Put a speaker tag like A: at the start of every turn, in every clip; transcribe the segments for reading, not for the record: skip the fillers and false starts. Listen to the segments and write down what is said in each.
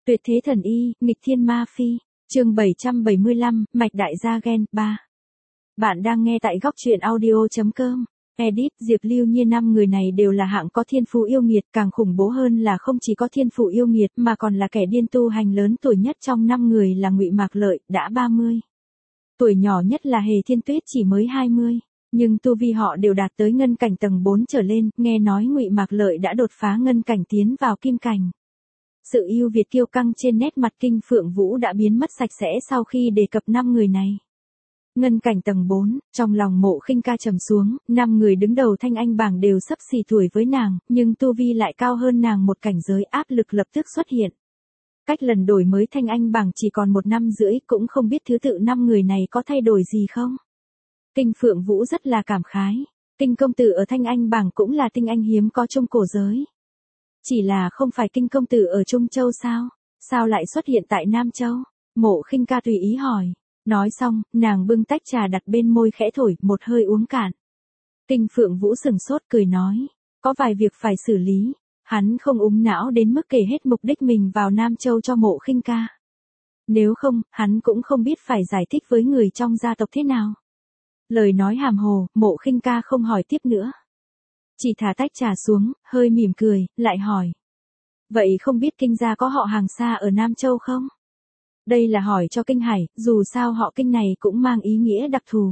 A: Tuyệt thế thần y, nghịch thiên ma phi. Chương 775, mạch đại gia gen 3. Bạn đang nghe tại góc truyện audio.com. Edit, Diệp Lưu Nhiên, 5 người này đều là hạng có thiên phú yêu nghiệt, càng khủng bố hơn là không chỉ có thiên phú yêu nghiệt mà còn là kẻ điên tu hành lớn tuổi nhất trong 5 người là Ngụy Mạc Lợi, đã 30. Tuổi nhỏ nhất là Hề Thiên Tuyết chỉ mới 20, nhưng tu vi họ đều đạt tới ngân cảnh tầng 4 trở lên, nghe nói Ngụy Mạc Lợi đã đột phá ngân cảnh tiến vào kim cảnh. Sự yêu Việt kiêu căng trên nét mặt Kinh Phượng Vũ đã biến mất sạch sẽ sau khi đề cập 5 người này. Ngân cảnh tầng 4, trong lòng Mộ Khinh Ca trầm xuống, 5 người đứng đầu thanh anh bảng đều xấp xì tuổi với nàng, nhưng tu vi lại cao hơn nàng một cảnh giới, áp lực lập tức xuất hiện. Cách lần đổi mới thanh anh bảng chỉ còn 1 năm rưỡi, cũng không biết thứ tự 5 người này có thay đổi gì không. Kinh Phượng Vũ rất là cảm khái, Kinh công tử ở thanh anh bảng cũng là tinh anh hiếm có trong cổ giới. Chỉ là không phải Kinh công tử ở Trung Châu sao? Sao lại xuất hiện tại Nam Châu? Mộ Khinh Ca tùy ý hỏi. Nói xong, nàng bưng tách trà đặt bên môi khẽ thổi, một hơi uống cạn. Kinh Phượng Vũ sừng sốt cười nói, có vài việc phải xử lý. Hắn không úng não đến mức kể hết mục đích mình vào Nam Châu cho Mộ Khinh Ca. Nếu không, hắn cũng không biết phải giải thích với người trong gia tộc thế nào. Lời nói hàm hồ, Mộ Khinh Ca không hỏi tiếp nữa. Chỉ thả tách trà xuống, hơi mỉm cười, lại hỏi. Vậy không biết Kinh gia có họ hàng xa ở Nam Châu không? Đây là hỏi cho Kinh Hải, dù sao họ Kinh này cũng mang ý nghĩa đặc thù.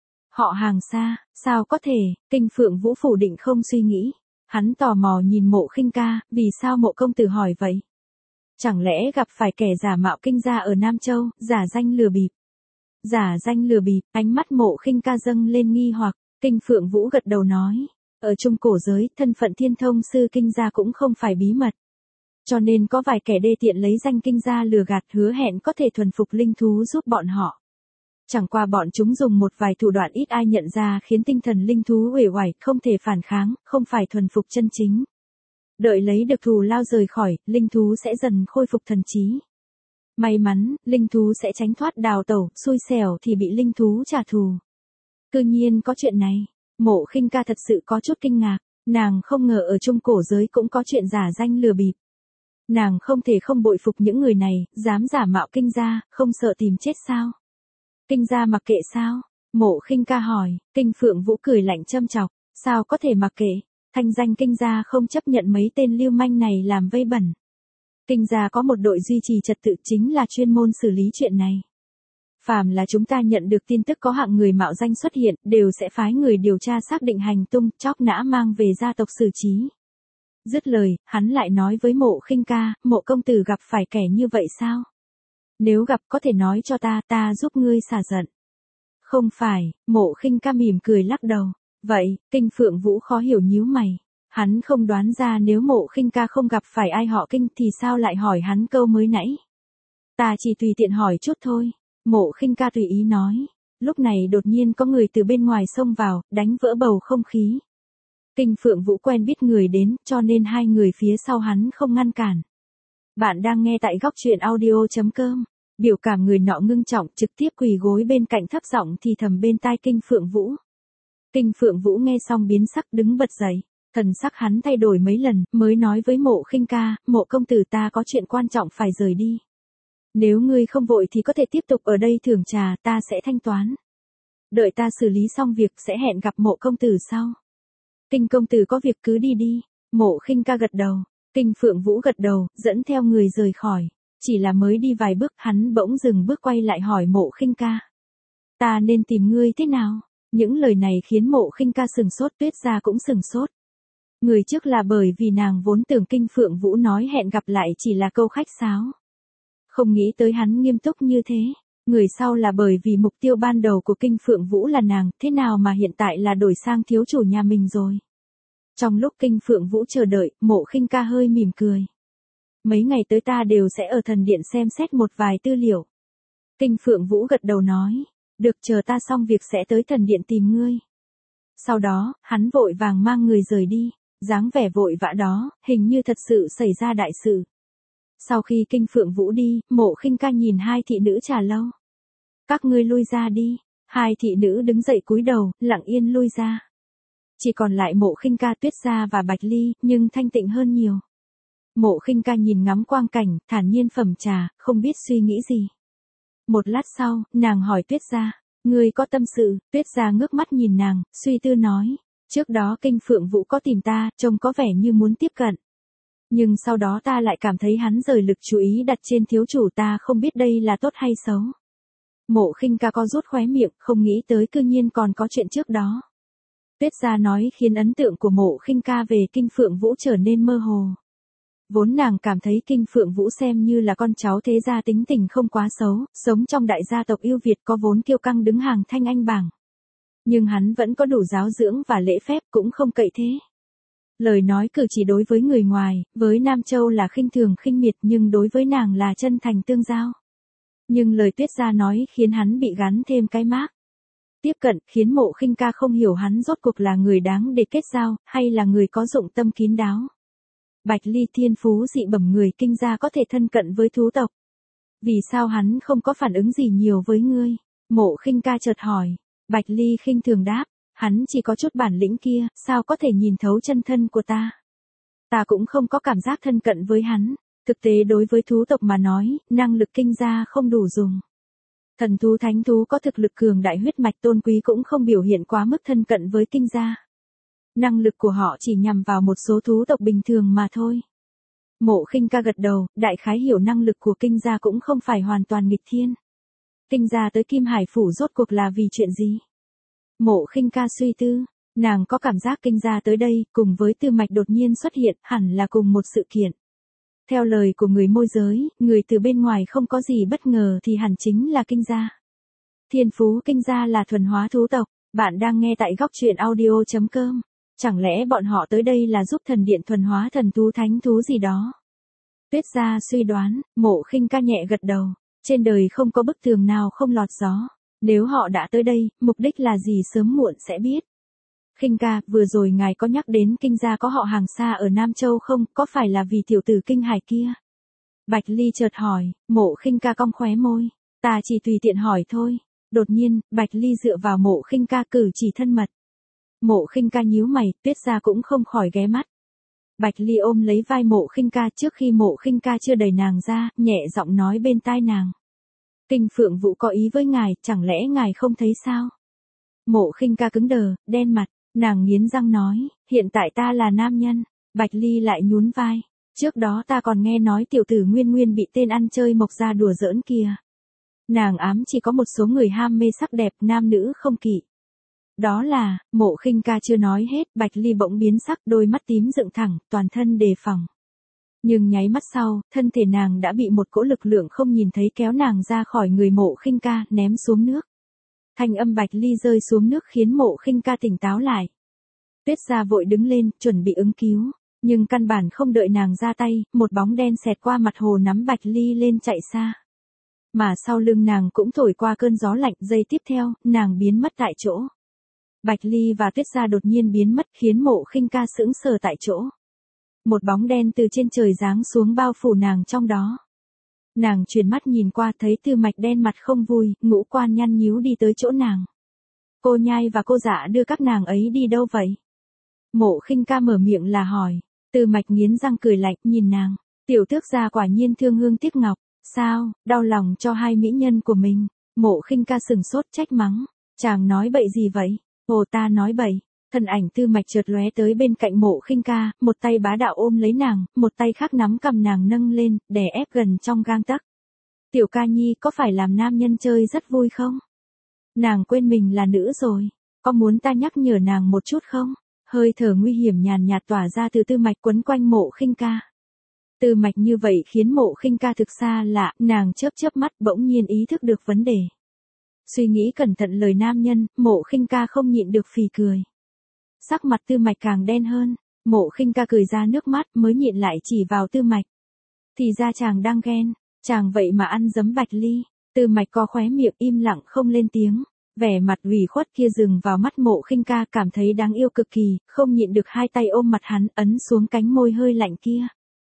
A: Họ hàng xa, sao có thể? Kinh Phượng Vũ phủ định không suy nghĩ. Hắn tò mò nhìn Mộ Khinh Ca, vì sao Mộ công tử hỏi vậy? Chẳng lẽ gặp phải kẻ giả mạo Kinh gia ở Nam Châu, giả danh lừa bịp? Giả danh lừa bịp, ánh mắt Mộ Khinh Ca dâng lên nghi hoặc. Kinh Phượng Vũ gật đầu nói. Ở Trung cổ giới, thân phận Thiên Thông sư Kinh gia cũng không phải bí mật. Cho nên có vài kẻ đê tiện lấy danh Kinh gia lừa gạt, hứa hẹn có thể thuần phục linh thú giúp bọn họ. Chẳng qua bọn chúng dùng một vài thủ đoạn ít ai nhận ra khiến tinh thần linh thú uể oải, không thể phản kháng, không phải thuần phục chân chính. Đợi lấy được thù lao rời khỏi, linh thú sẽ dần khôi phục thần trí. May mắn, linh thú sẽ tránh thoát đào tẩu, xui xẻo thì bị linh thú trả thù. Cư nhiên có chuyện này. Mộ Khinh Ca thật sự có chút kinh ngạc, nàng không ngờ ở Trung cổ giới cũng có chuyện giả danh lừa bịp. Nàng không thể không bội phục những người này, dám giả mạo Kinh gia, không sợ tìm chết sao? Kinh gia mặc kệ sao? Mộ Khinh Ca hỏi. Kinh Phượng Vũ cười lạnh châm chọc, sao có thể mặc kệ? Thanh danh Kinh gia không chấp nhận mấy tên lưu manh này làm vây bẩn. Kinh gia có một đội duy trì trật tự chính là chuyên môn xử lý chuyện này. Phàm là chúng ta nhận được tin tức có hạng người mạo danh xuất hiện, đều sẽ phái người điều tra xác định hành tung, chóc nã mang về gia tộc xử trí. Dứt lời, hắn lại nói với Mộ Khinh Ca, Mộ công tử gặp phải kẻ như vậy sao? Nếu gặp có thể nói cho ta giúp ngươi xả giận. Không phải, Mộ Khinh Ca mỉm cười lắc đầu. Vậy, Kinh Phượng Vũ khó hiểu nhíu mày. Hắn không đoán ra nếu Mộ Khinh Ca không gặp phải ai họ Kinh thì sao lại hỏi hắn câu mới nãy. Ta chỉ tùy tiện hỏi chút thôi. Mộ Khinh Ca tùy ý nói. Lúc này đột nhiên có người từ bên ngoài xông vào, đánh vỡ bầu không khí. Kinh Phượng Vũ quen biết người đến, cho nên hai người phía sau hắn không ngăn cản. Bạn đang nghe tại góc truyện audio.com. Biểu cảm người nọ ngưng trọng, trực tiếp quỳ gối bên cạnh thấp giọng thì thầm bên tai Kinh Phượng Vũ. Kinh Phượng Vũ nghe xong biến sắc đứng bật dậy. Thần sắc hắn thay đổi mấy lần, mới nói với Mộ Khinh Ca, Mộ công tử ta có chuyện quan trọng phải rời đi. Nếu ngươi không vội thì có thể tiếp tục ở đây thưởng trà, ta sẽ thanh toán. Đợi ta xử lý xong việc sẽ hẹn gặp Mộ công tử sau. Kinh công tử có việc cứ đi đi. Mộ Khinh Ca gật đầu. Kinh Phượng Vũ gật đầu, dẫn theo người rời khỏi. Chỉ là mới đi vài bước, hắn bỗng dừng bước quay lại hỏi Mộ Khinh Ca. Ta nên tìm ngươi thế nào? Những lời này khiến Mộ Khinh Ca sừng sốt, Tuyết gia cũng sừng sốt. Người trước là bởi vì nàng vốn tưởng Kinh Phượng Vũ nói hẹn gặp lại chỉ là câu khách sáo. Không nghĩ tới hắn nghiêm túc như thế. Người sau là bởi vì mục tiêu ban đầu của Kinh Phượng Vũ là nàng, thế nào mà hiện tại là đổi sang thiếu chủ nhà mình rồi. Trong lúc Kinh Phượng Vũ chờ đợi, Mộ Khinh Ca hơi mỉm cười. Mấy ngày tới ta đều sẽ ở thần điện xem xét một vài tư liệu. Kinh Phượng Vũ gật đầu nói. Được, chờ ta xong việc sẽ tới thần điện tìm ngươi. Sau đó, hắn vội vàng mang người rời đi. Dáng vẻ vội vã đó, hình như thật sự xảy ra đại sự. Sau khi Kinh Phượng Vũ đi, Mộ Khinh Ca nhìn hai thị nữ trà lâu. Các ngươi lui ra đi. Hai thị nữ đứng dậy cúi đầu, lặng yên lui ra. Chỉ còn lại Mộ Khinh Ca, Tuyết gia và Bạch Ly, nhưng thanh tịnh hơn nhiều. Mộ Khinh Ca nhìn ngắm quang cảnh, thản nhiên phẩm trà, không biết suy nghĩ gì. Một lát sau, nàng hỏi Tuyết Gia, ngươi có tâm sự? Tuyết Gia ngước mắt nhìn nàng, suy tư nói, trước đó Kinh Phượng Vũ có tìm ta, trông có vẻ như muốn tiếp cận. Nhưng sau đó ta lại cảm thấy hắn rời lực chú ý đặt trên thiếu chủ, ta không biết đây là tốt hay xấu. Mộ Khinh Ca co rút khóe miệng, không nghĩ tới cư nhiên còn có chuyện trước đó. Tuyết Gia nói khiến ấn tượng của Mộ Khinh Ca về Kinh Phượng Vũ trở nên mơ hồ. Vốn nàng cảm thấy Kinh Phượng Vũ xem như là con cháu thế gia tính tình không quá xấu, sống trong đại gia tộc yêu Việt có vốn kiêu căng đứng hàng thanh anh bảng. Nhưng hắn vẫn có đủ giáo dưỡng và lễ phép, cũng không cậy thế. Lời nói cử chỉ đối với người ngoài, với Nam Châu là khinh thường khinh miệt, nhưng đối với nàng là chân thành tương giao. Nhưng lời Tuyết Gia nói khiến hắn bị gắn thêm cái mác tiếp cận, khiến Mộ Khinh Ca không hiểu hắn rốt cuộc là người đáng để kết giao, hay là người có dụng tâm kín đáo. Bạch Ly thiên phú dị bẩm, người Kinh gia có thể thân cận với thú tộc. Vì sao hắn không có phản ứng gì nhiều với ngươi? Mộ Khinh Ca chợt hỏi. Bạch Ly khinh thường đáp, hắn chỉ có chút bản lĩnh kia, sao có thể nhìn thấu chân thân của ta? Ta cũng không có cảm giác thân cận với hắn. Thực tế đối với thú tộc mà nói, năng lực Kinh gia không đủ dùng. Thần thú thánh thú có thực lực cường đại, huyết mạch tôn quý cũng không biểu hiện quá mức thân cận với Kinh gia. Năng lực của họ chỉ nhằm vào một số thú tộc bình thường mà thôi. Mộ Khinh Ca gật đầu, đại khái hiểu năng lực của Kinh gia cũng không phải hoàn toàn nghịch thiên. Kinh gia tới Kim Hải phủ rốt cuộc là vì chuyện gì? Mộ Khinh Ca suy tư, nàng có cảm giác Kinh gia tới đây, cùng với Tư Mạch đột nhiên xuất hiện, hẳn là cùng một sự kiện. Theo lời của người môi giới, người từ bên ngoài không có gì bất ngờ thì hẳn chính là Kinh gia. Thiên phú Kinh gia là thuần hóa thú tộc, bạn đang nghe tại góc truyện audio.com. Chẳng lẽ bọn họ tới đây là giúp thần điện thuần hóa thần thú thánh thú gì đó? Tuyết Gia suy đoán. Mộ Khinh Ca nhẹ gật đầu. Trên đời không có bức tường nào không lọt gió. Nếu họ đã tới đây, mục đích là gì sớm muộn sẽ biết. Khinh Ca, vừa rồi ngài có nhắc đến Kinh gia có họ hàng xa ở Nam Châu không? Có phải là vì tiểu tử Kinh Hải kia? Bạch Ly chợt hỏi. Mộ Khinh Ca cong khóe môi. Ta chỉ tùy tiện hỏi thôi. Đột nhiên, Bạch Ly dựa vào Mộ Khinh Ca cử chỉ thân mật. Mộ Khinh Ca nhíu mày, Tuyết Gia cũng không khỏi ghé mắt. Bạch Ly ôm lấy vai Mộ Khinh Ca trước khi Mộ Khinh Ca chưa đẩy nàng ra, nhẹ giọng nói bên tai nàng. Kinh Phượng Vũ có ý với ngài, chẳng lẽ ngài không thấy sao? Mộ Khinh Ca cứng đờ, đen mặt, nàng nghiến răng nói, hiện tại ta là nam nhân. Bạch Ly lại nhún vai. Trước đó ta còn nghe nói tiểu tử Nguyên Nguyên bị tên ăn chơi Mộc gia đùa giỡn kìa. Nàng ám chỉ có một số người ham mê sắc đẹp, nam nữ không kỵ. Đó là, Mộ Khinh Ca chưa nói hết, Bạch Ly bỗng biến sắc, đôi mắt tím dựng thẳng, toàn thân đề phòng. Nhưng nháy mắt sau, thân thể nàng đã bị một cỗ lực lượng không nhìn thấy kéo nàng ra khỏi người Mộ Khinh Ca, ném xuống nước. Thanh âm Bạch Ly rơi xuống nước khiến Mộ Khinh Ca tỉnh táo lại. Tuyết Gia vội đứng lên, chuẩn bị ứng cứu, nhưng căn bản không đợi nàng ra tay, một bóng đen xẹt qua mặt hồ nắm Bạch Ly lên chạy xa. Mà sau lưng nàng cũng thổi qua cơn gió lạnh, giây tiếp theo, nàng biến mất tại chỗ. Bạch Ly và Tuyết Gia đột nhiên biến mất khiến Mộ Khinh Ca sững sờ tại chỗ. Một bóng đen từ trên trời giáng xuống bao phủ nàng trong đó. Nàng chuyển mắt nhìn qua thấy Tư Mạch đen mặt không vui, ngũ quan nhăn nhíu đi tới chỗ nàng. Cô Nhai và cô Dạ đưa các nàng ấy đi đâu vậy? Mộ Khinh Ca mở miệng là hỏi. Tư Mạch nghiến răng cười lạnh nhìn nàng. Tiểu tước gia quả nhiên thương hương tiếc ngọc. Sao, đau lòng cho hai mỹ nhân của mình. Mộ Khinh Ca sừng sốt trách mắng. Chàng nói bậy gì vậy? Ồ, ta nói bậy. Thân ảnh Tư Mạch chợt lóe tới bên cạnh Mộ Khinh Ca, một tay bá đạo ôm lấy nàng, một tay khác nắm cầm nàng nâng lên, đè ép gần trong gang tấc. Tiểu Ca Nhi có phải làm nam nhân chơi rất vui không? Nàng quên mình là nữ rồi. Có muốn ta nhắc nhở nàng một chút không? Hơi thở nguy hiểm nhàn nhạt tỏa ra từ Tư Mạch quấn quanh Mộ Khinh Ca. Tư Mạch như vậy khiến Mộ Khinh Ca thực xa lạ, nàng chớp chớp mắt bỗng nhiên ý thức được vấn đề. Suy nghĩ cẩn thận lời nam nhân, Mộ Khinh Ca không nhịn được phì cười. Sắc mặt Tư Mạch càng đen hơn, Mộ Khinh Ca cười ra nước mắt mới nhịn lại chỉ vào Tư Mạch. Thì ra chàng đang ghen, chàng vậy mà ăn giấm Bạch Ly. Tư Mạch co khóe miệng im lặng không lên tiếng. Vẻ mặt ủy khuất kia dừng vào mắt Mộ Khinh Ca, cảm thấy đáng yêu cực kỳ, không nhịn được hai tay ôm mặt hắn, ấn xuống cánh môi hơi lạnh kia.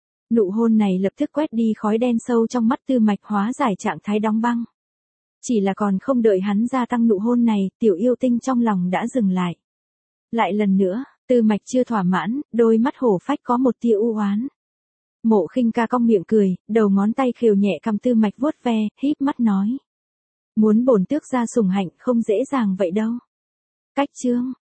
A: Nụ hôn này lập tức quét đi khói đen sâu trong mắt Tư Mạch, hóa giải trạng thái đóng băng. Chỉ là còn không đợi hắn gia tăng nụ hôn này, tiểu yêu tinh trong lòng đã dừng lại. Lại lần nữa, Tư Mạch chưa thỏa mãn, đôi mắt hổ phách có một tia u oán. Mộ Khinh Ca cong miệng cười, đầu ngón tay khều nhẹ cằm Tư Mạch vuốt ve, híp mắt nói. Muốn bổn tước gia sủng hạnh không dễ dàng vậy đâu. Cách chương.